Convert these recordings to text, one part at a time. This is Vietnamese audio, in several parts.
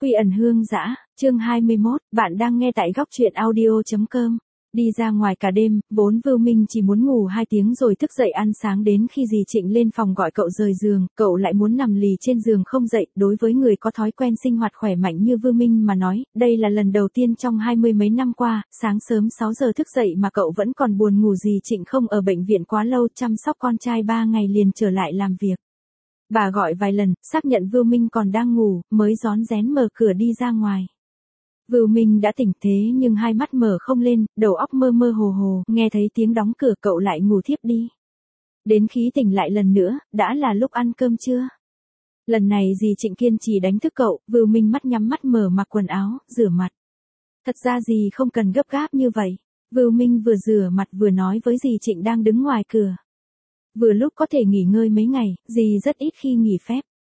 Quy ẩn hương dã, chương 21, bạn đang nghe tại góc truyện audio.com. Đi ra ngoài cả đêm, vốn Vưu Minh chỉ muốn ngủ 2 tiếng rồi thức dậy ăn sáng đến khi dì Trịnh lên phòng gọi cậu rời giường, cậu lại muốn nằm lì trên giường không dậy. Đối với người có thói quen sinh hoạt khỏe mạnh như Vưu Minh mà nói, đây là lần đầu tiên trong 20 mấy năm qua, sáng sớm 6 giờ thức dậy mà cậu vẫn còn buồn ngủ. Dì Trịnh không ở bệnh viện quá lâu, chăm sóc con trai 3 ngày liền trở lại làm việc. Bà gọi vài lần, xác nhận Vưu Minh còn đang ngủ, mới rón rén mở cửa đi ra ngoài. Vưu Minh đã tỉnh thế nhưng hai mắt mở không lên, đầu óc mơ mơ hồ hồ, nghe thấy tiếng đóng cửa cậu lại ngủ thiếp đi. Đến khi tỉnh lại lần nữa, đã là lúc ăn cơm trưa. Lần này dì Trịnh kiên trì đánh thức cậu, Vưu Minh mắt nhắm mắt mở mặc quần áo, rửa mặt. Thật ra dì không cần gấp gáp như vậy. Vưu Minh vừa rửa mặt vừa nói với dì Trịnh đang đứng ngoài cửa. Vừa lúc có thể nghỉ ngơi mấy ngày, dì rất ít khi nghỉ phép.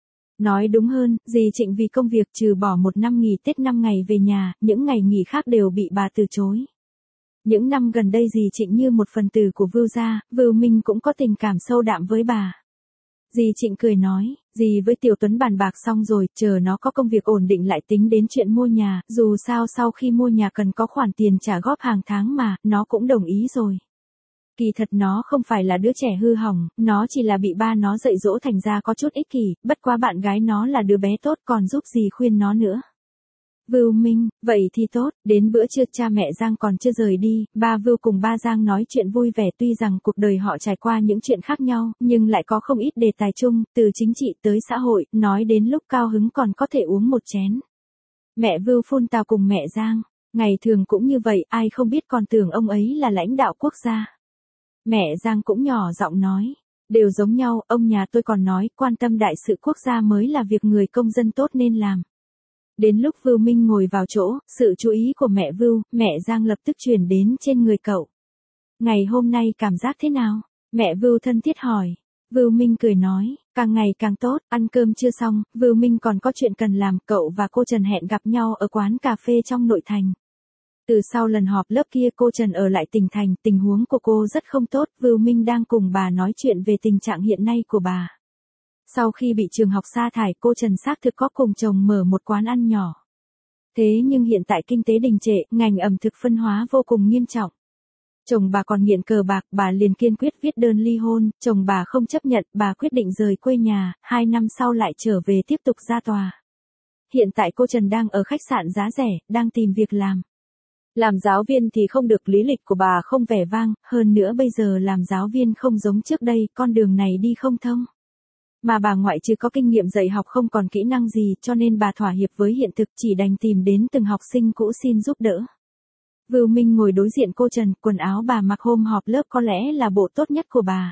Nói đúng hơn, dì Trịnh vì công việc trừ bỏ một năm nghỉ Tết 5 ngày về nhà, những ngày nghỉ khác đều bị bà từ chối. Những năm gần đây dì Trịnh như một phần tử của Vưu gia, Vưu Minh cũng có tình cảm sâu đậm với bà. Dì Trịnh cười nói, dì với Tiểu Tuấn bàn bạc xong rồi, chờ nó có công việc ổn định lại tính đến chuyện mua nhà, dù sao sau khi mua nhà cần có khoản tiền trả góp hàng tháng mà, nó cũng đồng ý rồi. Kỳ thật nó không phải là đứa trẻ hư hỏng, nó chỉ là bị ba nó dạy dỗ thành ra có chút ích kỷ, bất quá bạn gái nó là đứa bé tốt còn giúp dì khuyên nó nữa. Vưu Minh, vậy thì tốt, đến bữa trưa cha mẹ Giang còn chưa rời đi, ba Vưu cùng ba Giang nói chuyện vui vẻ. Tuy rằng cuộc đời họ trải qua những chuyện khác nhau, nhưng lại có không ít đề tài chung, từ chính trị tới xã hội, nói đến lúc cao hứng còn có thể uống một chén. Mẹ Vưu phun tào cùng mẹ Giang, ngày thường cũng như vậy, ai không biết còn tưởng ông ấy là lãnh đạo quốc gia. Mẹ Giang cũng nhỏ giọng nói, đều giống nhau, ông nhà tôi còn nói, quan tâm đại sự quốc gia mới là việc người công dân tốt nên làm. Đến lúc Vưu Minh ngồi vào chỗ, sự chú ý của mẹ Vưu, mẹ Giang lập tức chuyển đến trên người cậu. Ngày hôm nay cảm giác thế nào? Mẹ Vưu thân thiết hỏi. Vưu Minh cười nói, càng ngày càng tốt. Ăn cơm chưa xong, Vưu Minh còn có chuyện cần làm, cậu và cô Trần hẹn gặp nhau ở quán cà phê trong nội thành. Từ sau lần họp lớp kia cô Trần ở lại tỉnh thành, tình huống của cô rất không tốt, Vưu Minh đang cùng bà nói chuyện về tình trạng hiện nay của bà. Sau khi bị trường học sa thải, cô Trần xác thực có cùng chồng mở một quán ăn nhỏ. Thế nhưng hiện tại kinh tế đình trệ, ngành ẩm thực phân hóa vô cùng nghiêm trọng. Chồng bà còn nghiện cờ bạc, bà liền kiên quyết viết đơn ly hôn, chồng bà không chấp nhận, bà quyết định rời quê nhà, 2 năm sau lại trở về tiếp tục ra tòa. Hiện tại cô Trần đang ở khách sạn giá rẻ, đang tìm việc làm. Làm giáo viên thì không được, lý lịch của bà không vẻ vang, hơn nữa bây giờ làm giáo viên không giống trước đây, con đường này đi không thông. Mà bà ngoại trừ có kinh nghiệm dạy học không còn kỹ năng gì, cho nên bà thỏa hiệp với hiện thực, chỉ đành tìm đến từng học sinh cũ xin giúp đỡ. Vưu Minh ngồi đối diện cô Trần, quần áo bà mặc hôm họp lớp có lẽ là bộ tốt nhất của bà.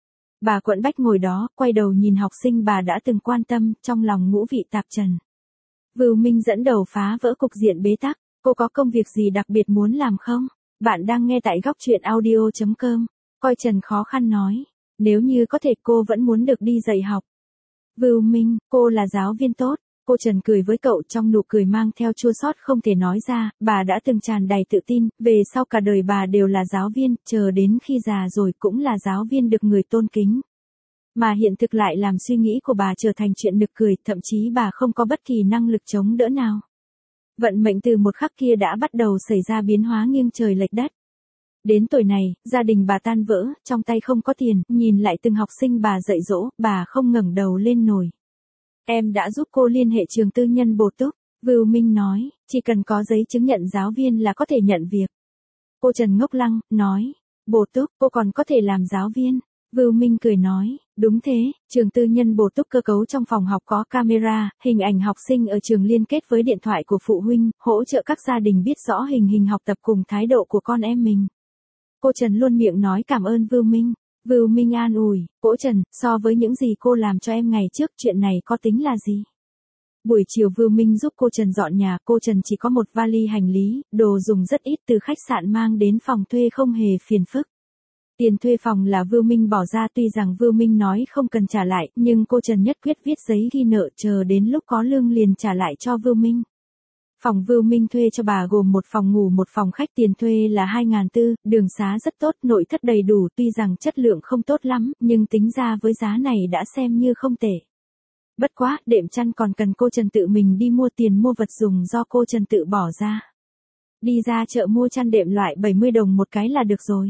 Bà quẫn bách ngồi đó, quay đầu nhìn học sinh bà đã từng quan tâm, trong lòng ngũ vị tạp trần. Vưu Minh dẫn đầu phá vỡ cục diện bế tắc. Cô có công việc gì đặc biệt muốn làm không? Bạn đang nghe tại góc truyện audio.com. Coi Trần khó khăn nói. Nếu như có thể cô vẫn muốn được đi dạy học. Vưu Minh, cô là giáo viên tốt. Cô Trần cười với cậu, trong nụ cười mang theo chua xót không thể nói ra. Bà đã từng tràn đầy tự tin, về sau cả đời bà đều là giáo viên, chờ đến khi già rồi cũng là giáo viên được người tôn kính. Mà hiện thực lại làm suy nghĩ của bà trở thành chuyện nực cười, thậm chí bà không có bất kỳ năng lực chống đỡ nào. Vận mệnh từ một khắc kia đã bắt đầu xảy ra biến hóa nghiêng trời lệch đất. Đến tuổi này, gia đình bà tan vỡ, trong tay không có tiền, nhìn lại từng học sinh bà dạy dỗ, bà không ngẩng đầu lên nổi. Em đã giúp cô liên hệ trường tư nhân bổ túc, Vưu Minh nói, chỉ cần có giấy chứng nhận giáo viên là có thể nhận việc. Cô Trần ngốc lăng, nói, bổ túc, cô còn có thể làm giáo viên. Vưu Minh cười nói, đúng thế, trường tư nhân bổ túc cơ cấu trong phòng học có camera, hình ảnh học sinh ở trường liên kết với điện thoại của phụ huynh, hỗ trợ các gia đình biết rõ tình hình học tập cùng thái độ của con em mình. Cô Trần luôn miệng nói cảm ơn Vưu Minh. Vưu Minh an ủi, cô Trần, so với những gì cô làm cho em ngày trước, chuyện này có tính là gì? Buổi chiều Vưu Minh giúp cô Trần dọn nhà, cô Trần chỉ có một vali hành lý, đồ dùng rất ít từ khách sạn mang đến phòng thuê không hề phiền phức. Tiền thuê phòng là Vưu Minh bỏ ra, tuy rằng Vưu Minh nói không cần trả lại, nhưng cô Trần nhất quyết viết giấy ghi nợ, chờ đến lúc có lương liền trả lại cho Vưu Minh. Phòng Vưu Minh thuê cho bà gồm một phòng ngủ một phòng khách, tiền thuê là 2.400, đường xá rất tốt, nội thất đầy đủ, tuy rằng chất lượng không tốt lắm, nhưng tính ra với giá này đã xem như không tệ. Bất quá, đệm chăn còn cần cô Trần tự mình đi mua tiền mua vật dùng do cô Trần tự bỏ ra. Đi ra chợ mua chăn đệm loại 70 đồng một cái là được rồi.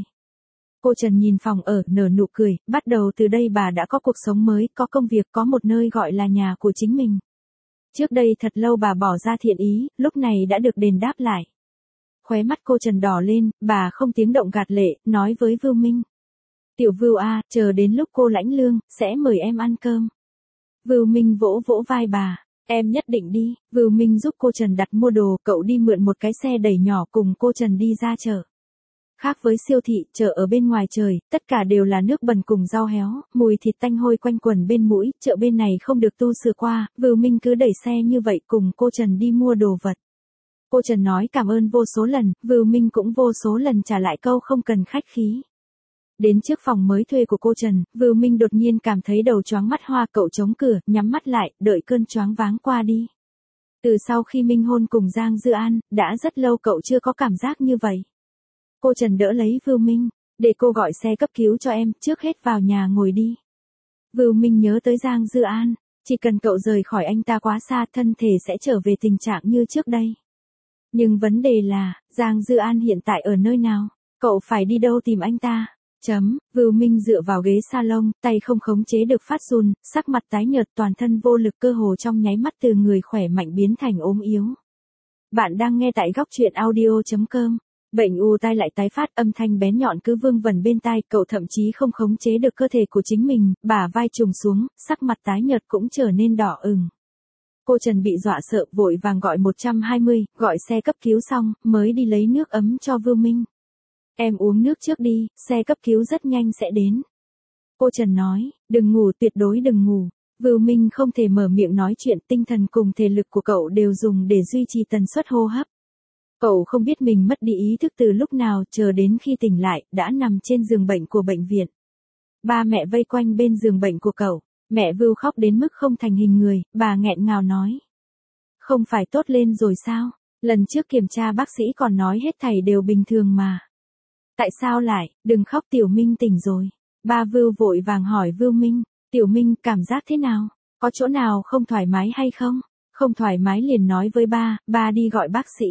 Cô Trần nhìn phòng ở, nở nụ cười, bắt đầu từ đây bà đã có cuộc sống mới, có công việc, có một nơi gọi là nhà của chính mình. Trước đây thật lâu bà bỏ ra thiện ý, lúc này đã được đền đáp lại. Khóe mắt cô Trần đỏ lên, bà không tiếng động gạt lệ, nói với Vưu Minh. Tiểu Vưu à, chờ đến lúc cô lãnh lương, sẽ mời em ăn cơm. Vưu Minh vỗ vỗ vai bà, em nhất định đi. Vưu Minh giúp cô Trần đặt mua đồ, cậu đi mượn một cái xe đẩy nhỏ cùng cô Trần đi ra chợ. Khác với siêu thị, chợ ở bên ngoài trời, tất cả đều là nước bẩn cùng rau héo, mùi thịt tanh hôi quanh quẩn bên mũi, chợ bên này không được tu sửa qua, Vưu Minh cứ đẩy xe như vậy cùng cô Trần đi mua đồ vật. Cô Trần nói cảm ơn vô số lần, Vưu Minh cũng vô số lần trả lại câu không cần khách khí. Đến trước phòng mới thuê của cô Trần, Vưu Minh đột nhiên cảm thấy đầu choáng mắt hoa, cậu chống cửa, nhắm mắt lại, đợi cơn choáng váng qua đi. Từ sau khi Minh hôn cùng Giang Dư An, đã rất lâu cậu chưa có cảm giác như vậy. Cô Trần đỡ lấy Vưu Minh, để cô gọi xe cấp cứu cho em, trước hết vào nhà ngồi đi. Vưu Minh nhớ tới Giang Dư An, chỉ cần cậu rời khỏi anh ta quá xa, thân thể sẽ trở về tình trạng như trước đây. Nhưng vấn đề là, Giang Dư An hiện tại ở nơi nào? Cậu phải đi đâu tìm anh ta? Vưu Minh dựa vào ghế salon, tay không khống chế được phát run, sắc mặt tái nhợt, toàn thân vô lực, cơ hồ trong nháy mắt từ người khỏe mạnh biến thành ốm yếu. Bạn đang nghe tại góc truyện audio.com. Bệnh u tai lại tái phát, âm thanh bén nhọn cứ vương vẩn bên tai, cậu thậm chí không khống chế được cơ thể của chính mình, bả vai trùng xuống, sắc mặt tái nhợt cũng trở nên đỏ ửng. Cô Trần bị dọa sợ, vội vàng gọi 120, gọi xe cấp cứu xong, mới đi lấy nước ấm cho Vưu Minh. Em uống nước trước đi, xe cấp cứu rất nhanh sẽ đến. Cô Trần nói, đừng ngủ, tuyệt đối đừng ngủ. Vưu Minh không thể mở miệng nói chuyện, tinh thần cùng thể lực của cậu đều dùng để duy trì tần suất hô hấp. Cậu không biết mình mất đi ý thức từ lúc nào, chờ đến khi tỉnh lại, đã nằm trên giường bệnh của bệnh viện. Ba mẹ vây quanh bên giường bệnh của cậu, mẹ Vưu khóc đến mức không thành hình người, bà nghẹn ngào nói. Không phải tốt lên rồi sao? Lần trước kiểm tra bác sĩ còn nói hết thảy đều bình thường mà. Tại sao lại, đừng khóc, Tiểu Minh tỉnh rồi. Ba Vưu vội vàng hỏi Vưu Minh, Tiểu Minh cảm giác thế nào? Có chỗ nào không thoải mái hay không? Không thoải mái liền nói với ba đi gọi bác sĩ.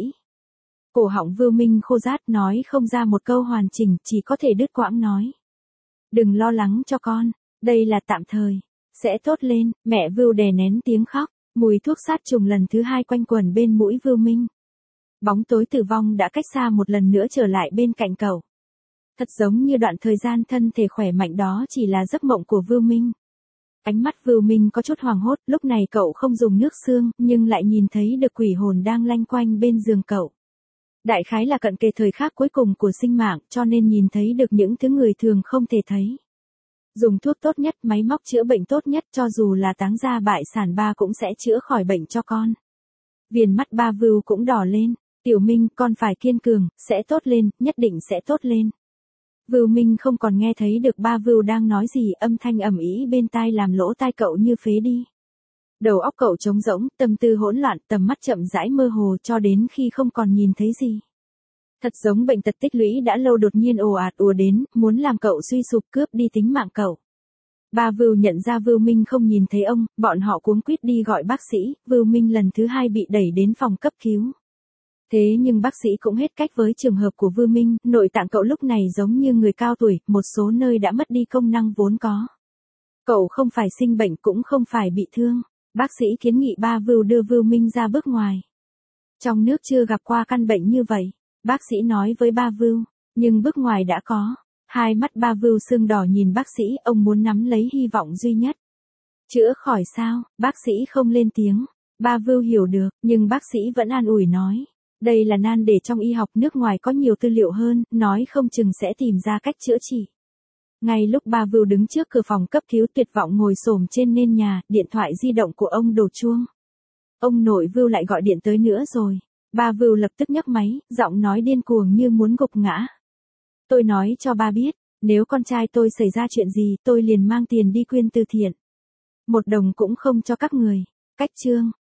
Cổ họng Vưu Minh khô rát, nói không ra một câu hoàn chỉnh, chỉ có thể đứt quãng nói. Đừng lo lắng cho con, đây là tạm thời, sẽ tốt lên. Mẹ Vưu đè nén tiếng khóc, mùi thuốc sát trùng lần thứ hai quanh quẩn bên mũi Vưu Minh. Bóng tối tử vong đã cách xa một lần nữa trở lại bên cạnh cậu. Thật giống như đoạn thời gian thân thể khỏe mạnh đó chỉ là giấc mộng của Vưu Minh. Ánh mắt Vưu Minh có chút hoảng hốt, lúc này cậu không dùng nước xương, nhưng lại nhìn thấy được quỷ hồn đang lanh quanh bên giường cậu. Đại khái là cận kề thời khắc cuối cùng của sinh mạng, cho nên nhìn thấy được những thứ người thường không thể thấy. Dùng thuốc tốt nhất, máy móc chữa bệnh tốt nhất, cho dù là táng gia bại sản, ba cũng sẽ chữa khỏi bệnh cho con. Viền mắt ba Vưu cũng đỏ lên. Tiểu Minh, con phải kiên cường, sẽ tốt lên, nhất định sẽ tốt lên. Vưu Minh không còn nghe thấy được ba Vưu đang nói gì, âm thanh ầm ĩ bên tai làm lỗ tai cậu như phế đi. Đầu óc cậu trống rỗng, tâm tư hỗn loạn, tầm mắt chậm rãi mơ hồ cho đến khi không còn nhìn thấy gì. Thật giống bệnh tật tích lũy đã lâu đột nhiên ồ ạt ùa đến, muốn làm cậu suy sụp, cướp đi tính mạng cậu. Ba Vưu nhận ra Vưu Minh không nhìn thấy ông, bọn họ cuống quýt đi gọi bác sĩ, Vưu Minh lần thứ hai bị đẩy đến phòng cấp cứu. Thế nhưng bác sĩ cũng hết cách với trường hợp của Vưu Minh, nội tạng cậu lúc này giống như người cao tuổi, một số nơi đã mất đi công năng vốn có. Cậu không phải sinh bệnh cũng không phải bị thương. Bác sĩ kiến nghị ba Vưu đưa Vưu Minh ra bước ngoài. Trong nước chưa gặp qua căn bệnh như vậy, bác sĩ nói với ba Vưu, nhưng bước ngoài đã có. Hai mắt ba Vưu sưng đỏ nhìn bác sĩ, ông muốn nắm lấy hy vọng duy nhất. Chữa khỏi sao? Bác sĩ không lên tiếng. Ba Vưu hiểu được, nhưng bác sĩ vẫn an ủi nói. Đây là nan đề trong y học, nước ngoài có nhiều tư liệu hơn, nói không chừng sẽ tìm ra cách chữa trị. Ngay lúc ba Vưu đứng trước cửa phòng cấp cứu tuyệt vọng ngồi xổm trên nền nhà, điện thoại di động của ông đổ chuông. Ông nội Vưu lại gọi điện tới nữa rồi. Ba Vưu lập tức nhấc máy, giọng nói điên cuồng như muốn gục ngã. Tôi nói cho ba biết, nếu con trai tôi xảy ra chuyện gì, tôi liền mang tiền đi quyên từ thiện. 1 đồng cũng không cho các người. Cách chương.